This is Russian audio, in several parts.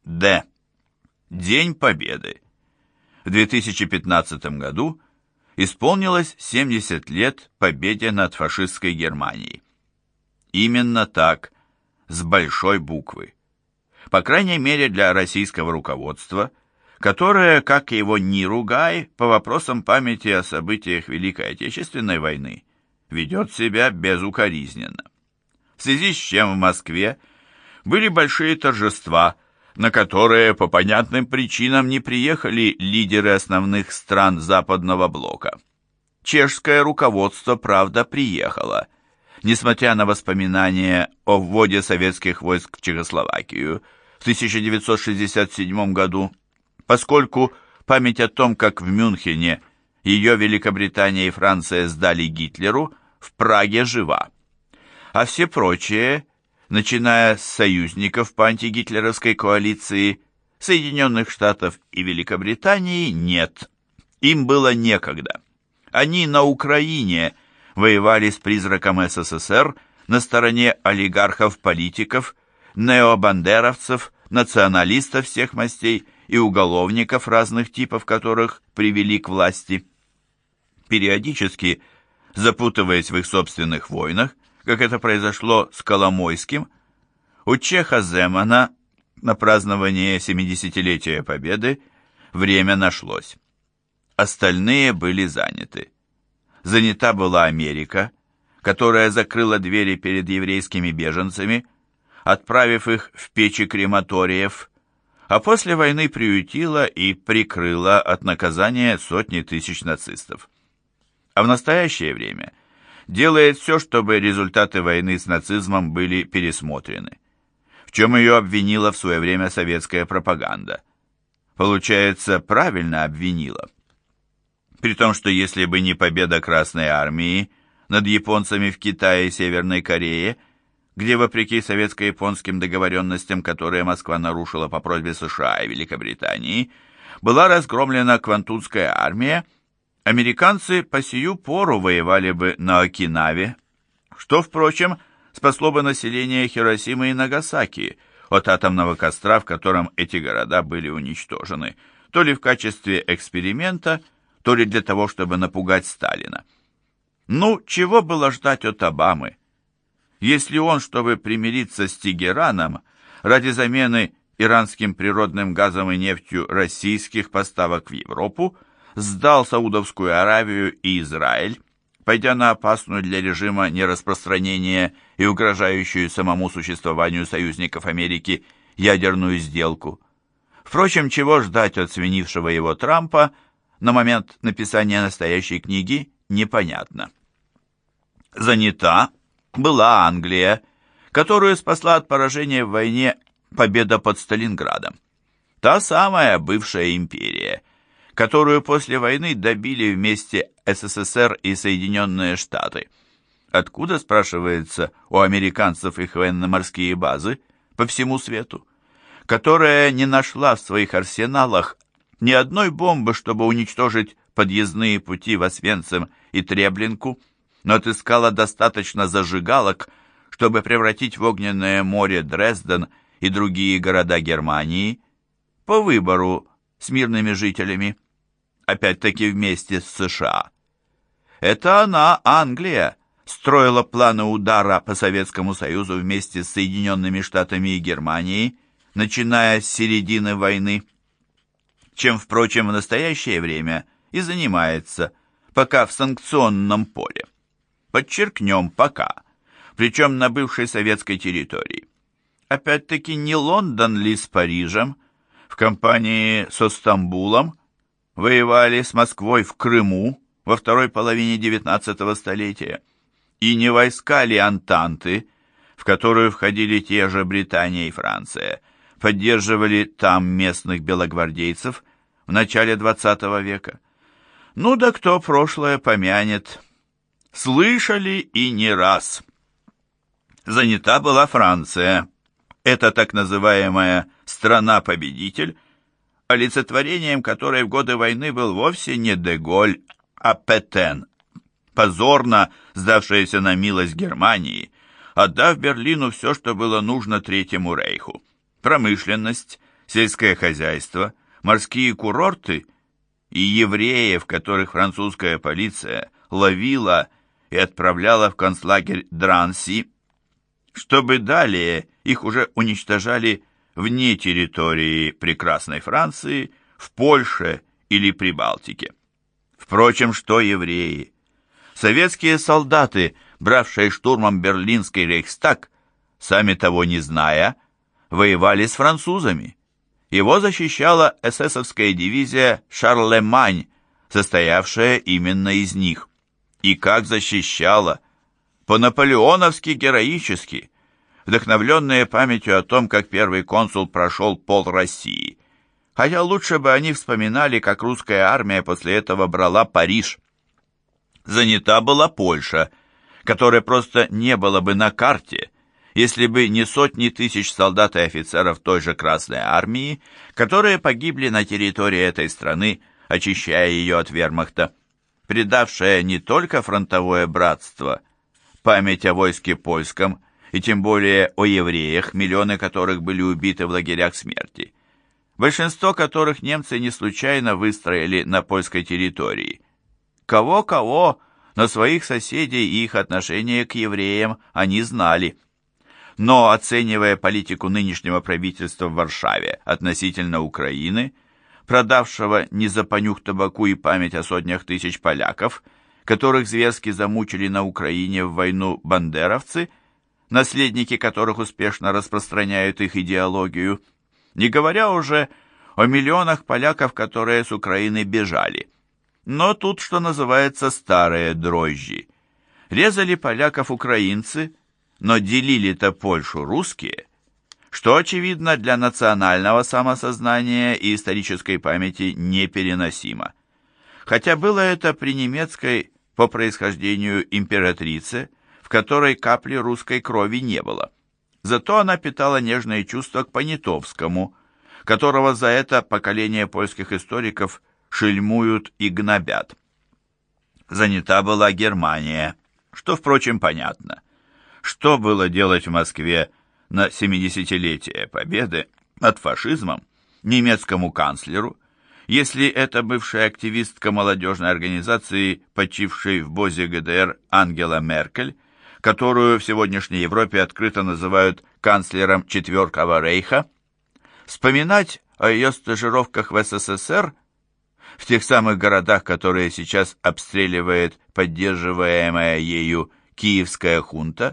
Д. День Победы. В 2015 году исполнилось 70 лет победе над фашистской Германией. Именно так, с большой буквы. По крайней мере для российского руководства, которое, как его ни ругай, по вопросам памяти о событиях Великой Отечественной войны, ведет себя безукоризненно. В связи с чем в Москве были большие торжества, на которые по понятным причинам не приехали лидеры основных стран Западного блока. Чешское руководство, правда, приехало, несмотря на воспоминания о вводе советских войск в Чехословакию в 1967 году, поскольку память о том, как в Мюнхене ее Великобритания и Франция сдали Гитлеру, в Праге жива. А все прочие, начиная с союзников по антигитлеровской коалиции, Соединенных Штатов и Великобритании, нет. Им было некогда. Они на Украине воевали с призраком СССР на стороне олигархов-политиков, необандеровцев, националистов всех мастей и уголовников разных типов, которых привели к власти. Периодически, запутываясь в их собственных войнах, как это произошло с Коломойским, у Чеха Земана на празднование 70-летия Победы время нашлось. Остальные были заняты. Занята была Америка, которая закрыла двери перед еврейскими беженцами, отправив их в печи крематориев, а после войны приютила и прикрыла от наказания сотни тысяч нацистов. А в настоящее время делает все, чтобы результаты войны с нацизмом были пересмотрены, в чем ее обвинила в свое время советская пропаганда. Получается, правильно обвинила. При том, что если бы не победа Красной Армии над японцами в Китае и Северной Корее, где, вопреки советско-японским договоренностям, которые Москва нарушила по просьбе США и Великобритании, была разгромлена Квантунская армия, американцы по сию пору воевали бы на Окинаве, что, впрочем, спасло бы население Хиросимы и Нагасаки от атомного костра, в котором эти города были уничтожены, то ли в качестве эксперимента, то ли для того, чтобы напугать Сталина. Ну, чего было ждать от Обамы? Если он, чтобы примириться с Тегераном, ради замены иранским природным газом и нефтью российских поставок в Европу, сдал Саудовскую Аравию и Израиль, пойдя на опасную для режима нераспространения и угрожающую самому существованию союзников Америки ядерную сделку. Впрочем, чего ждать от свинившего его Трампа на момент написания настоящей книги, непонятно. Занята была Англия, которую спасла от поражения в войне победа под Сталинградом. Та самая бывшая империя, которую после войны добили вместе СССР и Соединенные Штаты. Откуда, спрашивается, у американцев их военно-морские базы по всему свету, которая не нашла в своих арсеналах ни одной бомбы, чтобы уничтожить подъездные пути в Освенцим и Треблинку, но отыскала достаточно зажигалок, чтобы превратить в огненное море Дрезден и другие города Германии по выбору с мирными жителями, опять-таки вместе с США. Это она, Англия, строила планы удара по Советскому Союзу вместе с Соединенными Штатами и Германией, начиная с середины войны, чем, впрочем, в настоящее время и занимается, пока в санкционном поле. Подчеркнем, пока, причем на бывшей советской территории. Опять-таки не Лондон ли с Парижем, в компании со Стамбулом, воевали с Москвой в Крыму во второй половине XIX столетия, и не войска ли Антанты, в которую входили те же Британия и Франция, поддерживали там местных белогвардейцев в начале XX века. Ну да кто прошлое помянет. Слышали и не раз. Занята была Франция. Это так называемая «страна-победитель», олицетворением которой в годы войны был вовсе не Де-Голь, а Петен, позорно сдавшаяся на милость Германии, отдав Берлину все, что было нужно Третьему рейху: промышленность, сельское хозяйство, морские курорты и евреев, которых французская полиция ловила и отправляла в концлагерь Дранси, чтобы далее их уже уничтожали вне территории прекрасной Франции, в Польше или Прибалтике. Впрочем, что евреи? Советские солдаты, бравшие штурмом Берлинский Рейхстаг, сами того не зная, воевали с французами. Его защищала эсэсовская дивизия «Шарлемань», состоявшая именно из них. И как защищала! По-наполеоновски героически, вдохновленные памятью о том, как первый консул прошел пол России. Хотя лучше бы они вспоминали, как русская армия после этого брала Париж. Занята была Польша, которой просто не было бы на карте, если бы не сотни тысяч солдат и офицеров той же Красной Армии, которые погибли на территории этой страны, очищая ее от вермахта, предавшая не только фронтовое братство, память о войске польском и тем более о евреях, миллионы которых были убиты в лагерях смерти, большинство которых немцы не случайно выстроили на польской территории. Кого-кого, но своих соседей и их отношение к евреям они знали. Но, оценивая политику нынешнего правительства в Варшаве относительно Украины, продавшего не за понюх табаку и память о сотнях тысяч поляков, которых зверски замучили на Украине в войну бандеровцы, наследники которых успешно распространяют их идеологию, не говоря уже о миллионах поляков, которые с Украины бежали. Но тут, что называется, старые дрожжи. Резали поляков украинцы, но делили-то Польшу русские, что, очевидно, для национального самосознания и исторической памяти непереносимо. Хотя было это при немецкой по происхождению императрице, в которой капли русской крови не было. Зато она питала нежные чувства к Понятовскому, которого за это поколение польских историков шельмуют и гнобят. Занята была Германия, что, впрочем, понятно. Что было делать в Москве на 70-летие Победы над фашизмом немецкому канцлеру, если это бывшая активистка молодежной организации, почившей в БОЗе ГДР Ангела Меркель, которую в сегодняшней Европе открыто называют канцлером Четвертого рейха, вспоминать о ее стажировках в СССР, в тех самых городах, которые сейчас обстреливает поддерживаемая ею киевская хунта,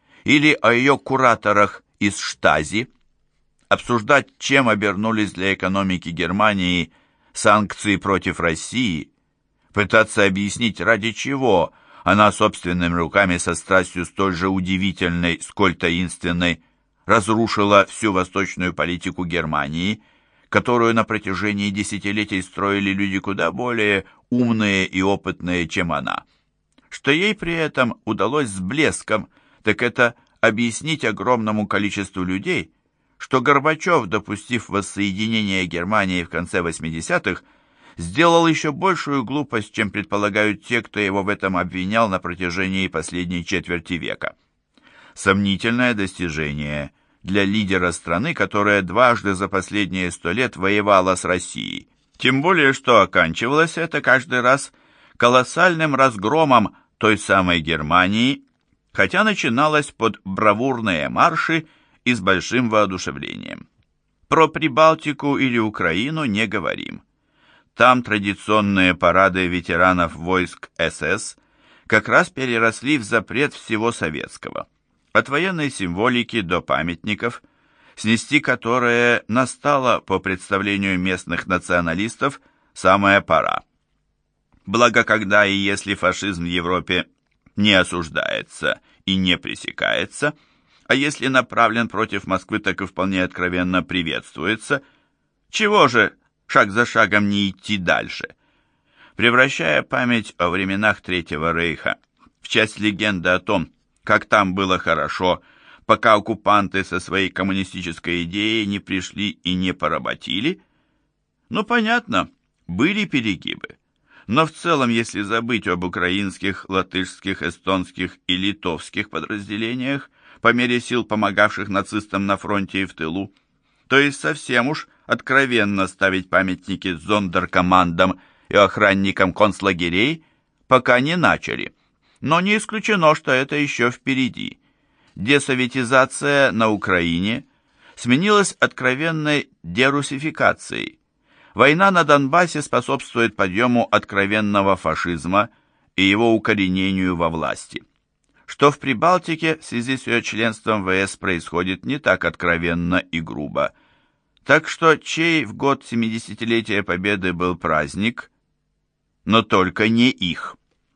или о ее кураторах из Штази, обсуждать, чем обернулись для экономики Германии санкции против России, пытаться объяснить, ради чего она собственными руками со страстью столь же удивительной, сколь таинственной, разрушила всю восточную политику Германии, которую на протяжении десятилетий строили люди куда более умные и опытные, чем она. Что ей при этом удалось с блеском, так это объяснить огромному количеству людей, что Горбачев, допустив воссоединение Германии в конце 80-х, сделал еще большую глупость, чем предполагают те, кто его в этом обвинял на протяжении последней четверти века. Сомнительное достижение для лидера страны, которая дважды за последние 100 лет воевала с Россией. Тем более, что оканчивалось это каждый раз колоссальным разгромом той самой Германии, хотя начиналось под бравурные марши и с большим воодушевлением. Про Прибалтику или Украину не говорим. Там традиционные парады ветеранов войск СС как раз переросли в запрет всего советского. От военной символики до памятников, снести которые настало, по представлению местных националистов, самая пора. Благо, когда и если фашизм в Европе не осуждается и не пресекается, а если направлен против Москвы, так и вполне откровенно приветствуется, чего же шаг за шагом не идти дальше? Превращая память о временах Третьего рейха в часть легенды о том, как там было хорошо, пока оккупанты со своей коммунистической идеей не пришли и не поработили, ну, понятно, были перегибы. Но в целом, если забыть об украинских, латышских, эстонских и литовских подразделениях, по мере сил помогавших нацистам на фронте и в тылу, то есть совсем уж откровенно ставить памятники зондеркомандам и охранникам концлагерей, пока не начали. Но не исключено, что это еще впереди. Десоветизация на Украине сменилась откровенной дерусификацией. Война на Донбассе способствует подъему откровенного фашизма и его укоренению во власти. Что в Прибалтике в связи с ее членством в ЕС происходит не так откровенно и грубо. Так что чей в год 70-летия Победы был праздник, но только не их.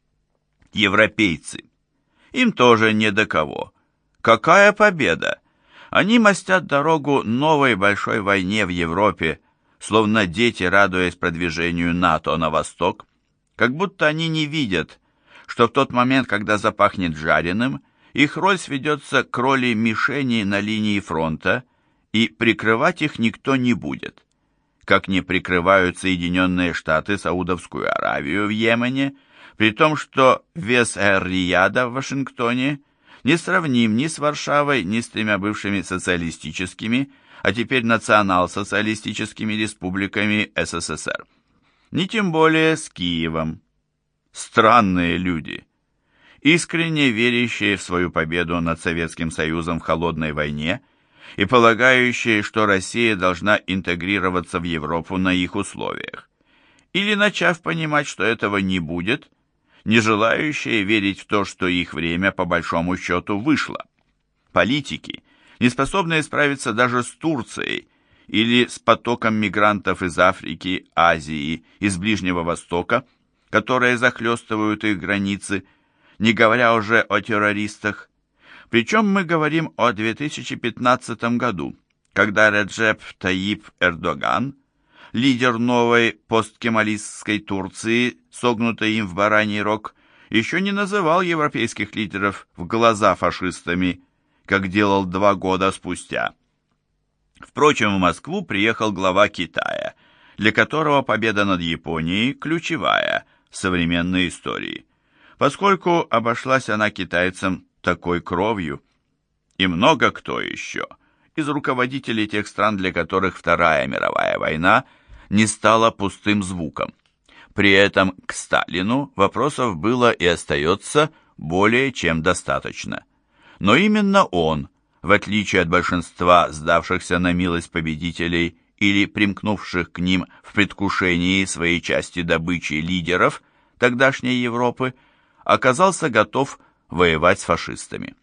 Европейцы. Им тоже не до кого. Какая победа? Они мостят дорогу новой большой войне в Европе, словно дети, радуясь продвижению НАТО на восток, как будто они не видят, что в тот момент, когда запахнет жареным, их роль сведется к роли мишени на линии фронта, и прикрывать их никто не будет. Как не прикрывают Соединенные Штаты Саудовскую Аравию в Йемене, при том, что вес Эр-Рияда в Вашингтоне не сравним ни с Варшавой, ни с тремя бывшими социалистическими, а теперь национал-социалистическими республиками СССР. Ни тем более с Киевом. Странные люди, искренне верящие в свою победу над Советским Союзом в холодной войне и полагающие, что Россия должна интегрироваться в Европу на их условиях. Или, начав понимать, что этого не будет, не желающие верить в то, что их время по большому счету вышло. Политики, не способные справиться даже с Турцией или с потоком мигрантов из Африки, Азии, из Ближнего Востока, которые захлестывают их границы, не говоря уже о террористах. Причем мы говорим о 2015 году, когда Реджеп Тайип Эрдоган, лидер новой посткемалистской Турции, согнутой им в бараний рог, еще не называл европейских лидеров в глаза фашистами, как делал 2 года спустя. Впрочем, в Москву приехал глава Китая, для которого победа над Японией ключевая в современной истории, поскольку обошлась она китайцам такой кровью. И много кто еще из руководителей тех стран, для которых Вторая мировая война не стала пустым звуком. При этом к Сталину вопросов было и остается более чем достаточно. Но именно он, в отличие от большинства сдавшихся на милость победителей или примкнувших к ним в предвкушении своей части добычи лидеров тогдашней Европы, оказался готов воевать с фашистами.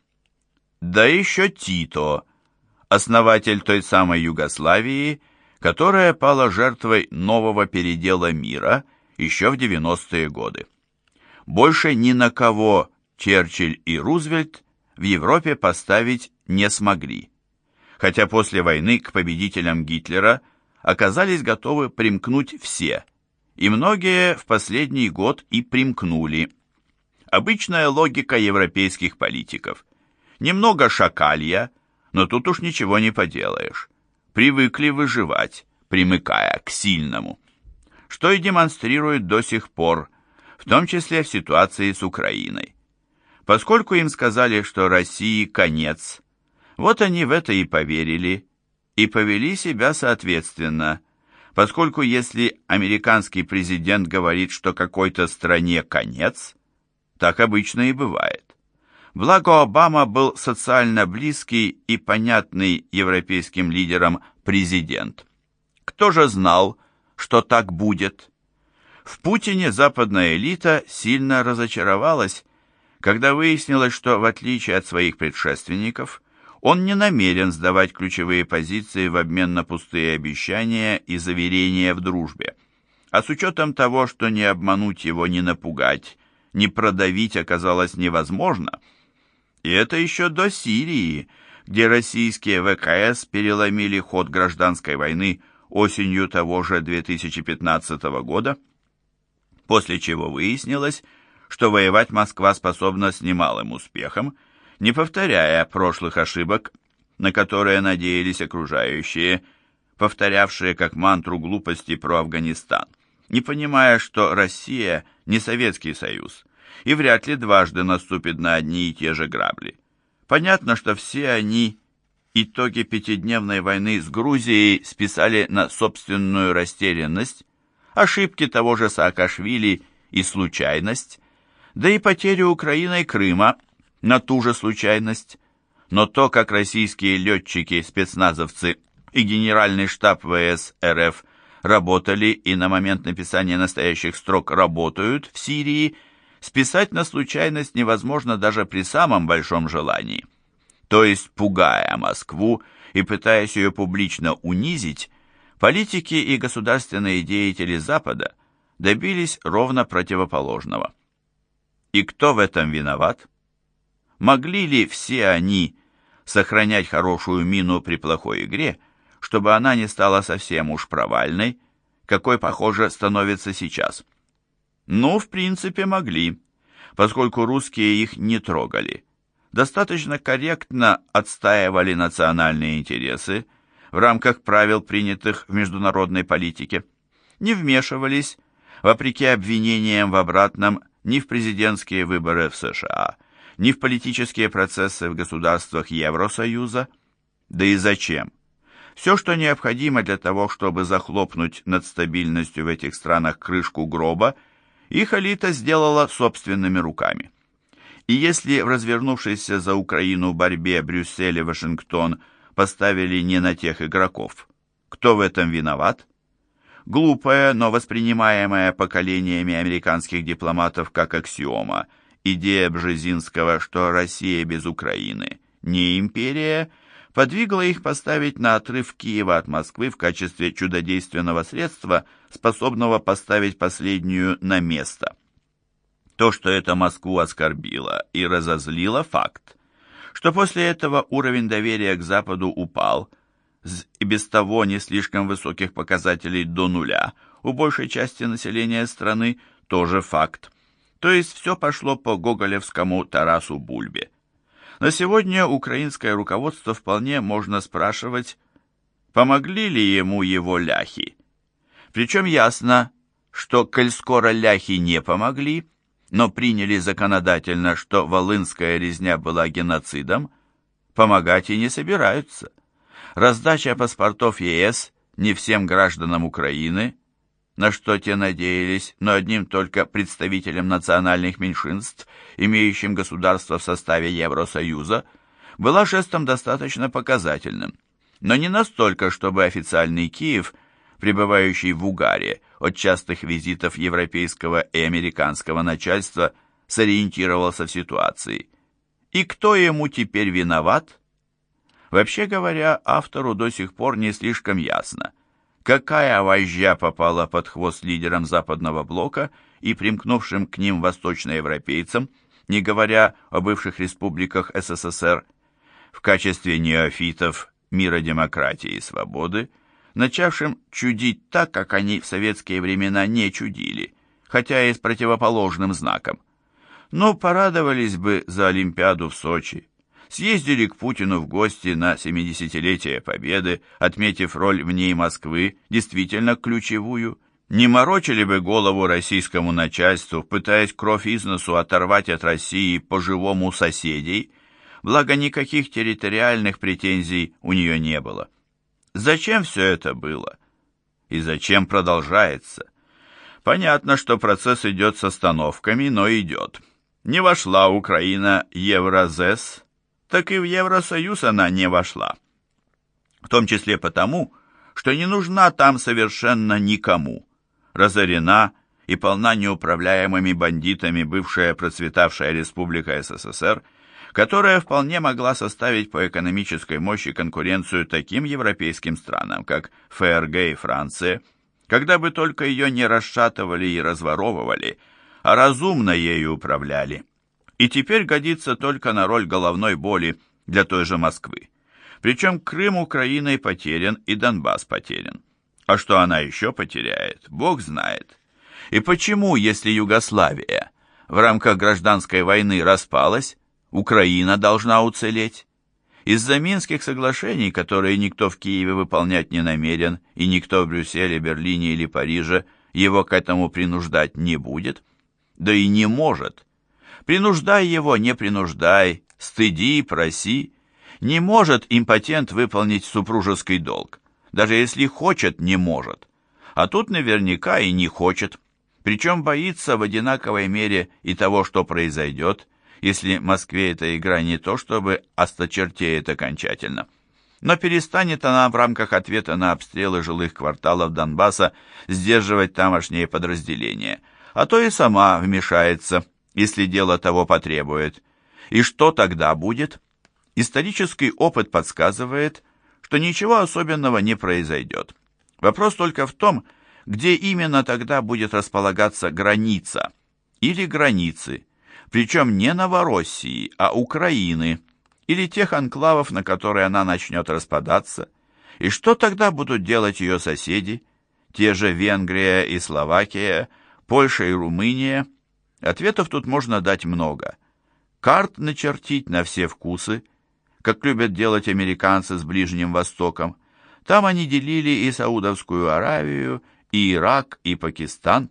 Да еще Тито, основатель той самой Югославии, которая пала жертвой нового передела мира еще в 90-е годы. Больше ни на кого Черчилль и Рузвельт в Европе поставить не смогли, хотя после войны к победителям Гитлера оказались готовы примкнуть все, и многие в последний год и примкнули. Обычная логика европейских политиков. Немного шакалья, но тут уж ничего не поделаешь. Привыкли выживать, примыкая к сильному. Что и демонстрирует до сих пор, в том числе в ситуации с Украиной. Поскольку им сказали, что России конец, вот они в это и поверили, и повели себя соответственно, поскольку если американский президент говорит, что какой-то стране конец, так обычно и бывает. Благо Обама был социально близкий и понятный европейским лидерам президент. Кто же знал, что так будет? В Путине западная элита сильно разочаровалась, когда выяснилось, что, в отличие от своих предшественников, он не намерен сдавать ключевые позиции в обмен на пустые обещания и заверения в дружбе. А с учетом того, что не обмануть его, не напугать, не продавить оказалось невозможно, и это еще до Сирии, где российские ВКС переломили ход гражданской войны осенью того же 2015 года, после чего выяснилось, что воевать Москва способна с немалым успехом, не повторяя прошлых ошибок, на которые надеялись окружающие, повторявшие как мантру глупости про Афганистан, не понимая, что Россия не Советский Союз и вряд ли дважды наступит на одни и те же грабли. Понятно, что все они итоги пятидневной войны с Грузией списали на собственную растерянность, ошибки того же Саакашвили и случайность, да и потерю Украиной Крыма на ту же случайность. Но то, как российские летчики, спецназовцы и Генеральный штаб ВС РФ работали и на момент написания настоящих строк работают в Сирии, списать на случайность невозможно даже при самом большом желании. То есть, пугая Москву и пытаясь ее публично унизить, политики и государственные деятели Запада добились ровно противоположного. И кто в этом виноват? Могли ли все они сохранять хорошую мину при плохой игре, чтобы она не стала совсем уж провальной, какой, похоже, становится сейчас? Ну, в принципе, могли, поскольку русские их не трогали. Достаточно корректно отстаивали национальные интересы в рамках правил, принятых в международной политике, не вмешивались, вопреки обвинениям в обратном, ни в президентские выборы в США, ни в политические процессы в государствах Евросоюза. Да и зачем? Все, что необходимо для того, чтобы захлопнуть над стабильностью в этих странах крышку гроба, их элита сделала собственными руками. И если в развернувшейся за Украину борьбе Брюссель и Вашингтон поставили не на тех игроков, кто в этом виноват? Глупая, но воспринимаемая поколениями американских дипломатов как аксиома идея Бжезинского, что Россия без Украины не империя, подвигла их поставить на отрыв Киева от Москвы в качестве чудодейственного средства, способного поставить последнюю на место. То, что это Москву оскорбило и разозлило, факт. Что после этого уровень доверия к Западу упал с и без того не слишком высоких показателей до нуля у большей части населения страны, тоже факт. То есть все пошло по гоголевскому Тарасу Бульбе. На сегодня украинское руководство вполне можно спрашивать, помогли ли ему его ляхи. Причем ясно, что коль скоро ляхи не помогли, но приняли законодательно, что волынская резня была геноцидом, помогать и не собираются. Раздача паспортов ЕС не всем гражданам Украины, на что те надеялись, но одним только представителям национальных меньшинств, имеющим государство в составе Евросоюза, была жестом достаточно показательным, но не настолько, чтобы официальный Киев, пребывающий в угаре от частых визитов европейского и американского начальства, сориентировался в ситуации. И кто ему теперь виноват? Вообще говоря, автору до сих пор не слишком ясно, какая вожжа попала под хвост лидерам Западного блока и примкнувшим к ним восточноевропейцам, не говоря о бывших республиках СССР, в качестве неофитов мира, демократии и свободы, начавшим чудить так, как они в советские времена не чудили, хотя и с противоположным знаком. Но порадовались бы за Олимпиаду в Сочи, съездили к Путину в гости на 70-летие Победы, отметив роль в ней Москвы, действительно ключевую, не морочили бы голову российскому начальству, пытаясь кровь из носу оторвать от России по-живому соседей, благо никаких территориальных претензий у нее не было. Зачем все это было? И зачем продолжается? Понятно, что процесс идет с остановками, но идет. Не вошла Украина в Евразес, так и в Евросоюз она не вошла. В том числе потому, что не нужна там совершенно никому. Разорена и полна неуправляемыми бандитами бывшая процветавшая республика СССР, которая вполне могла составить по экономической мощи конкуренцию таким европейским странам, как ФРГ и Франция, когда бы только ее не расшатывали и разворовывали, а разумно ею управляли. И теперь годится только на роль головной боли для той же Москвы. Причем Крым Украиной потерян и Донбасс потерян. А что она еще потеряет, Бог знает. И почему, если Югославия в рамках гражданской войны распалась, Украина должна уцелеть? Из-за Минских соглашений, которые никто в Киеве выполнять не намерен, и никто в Брюсселе, Берлине или Париже его к этому принуждать не будет, да и не может. Принуждай его, не принуждай, стыди, проси, Не может импотент выполнить супружеский долг. Даже если хочет, не может. А тут наверняка и не хочет. Причем боится в одинаковой мере и того, что произойдет, если Москве эта игра не то чтобы осточертеет окончательно. Но перестанет она в рамках ответа на обстрелы жилых кварталов Донбасса сдерживать тамошние подразделения, а то и сама вмешается, если дело того потребует. И что тогда будет? Исторический опыт подсказывает, что ничего особенного не произойдет. Вопрос только в том, где именно тогда будет располагаться граница или границы, причем не Новороссии, а Украины, или тех анклавов, на которые она начнет распадаться, и что тогда будут делать ее соседи, те же Венгрия и Словакия, Польша и Румыния. Ответов тут можно дать много. Карт начертить на все вкусы, как любят делать американцы с Ближним Востоком. Там они делили и Саудовскую Аравию, и Ирак, и Пакистан,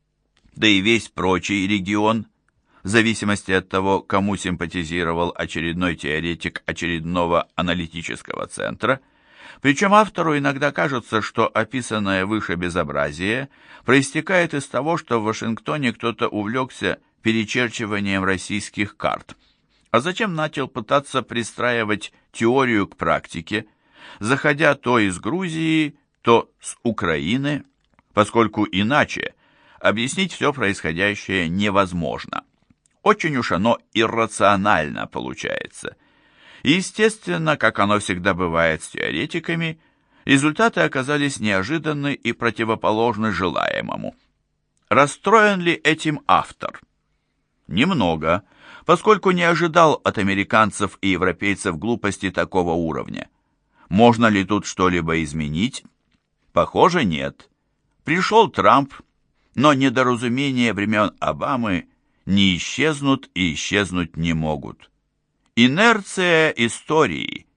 да и весь прочий регион, в зависимости от того, кому симпатизировал очередной теоретик очередного аналитического центра. Причем автору иногда кажется, что описанное выше безобразие проистекает из того, что в Вашингтоне кто-то увлекся перечерчиванием российских карт. А затем начал пытаться пристраивать теорию к практике, заходя то из Грузии, то с Украины, поскольку иначе объяснить все происходящее невозможно. Очень уж оно иррационально получается. И, естественно, как оно всегда бывает с теоретиками, результаты оказались неожиданны и противоположны желаемому. Расстроен ли этим автор? Немного, поскольку не ожидал от американцев и европейцев глупости такого уровня. Можно ли тут что-либо изменить? Похоже, нет. Пришел Трамп, но недоразумения времен Обамы не исчезнут и исчезнуть не могут. Инерция истории.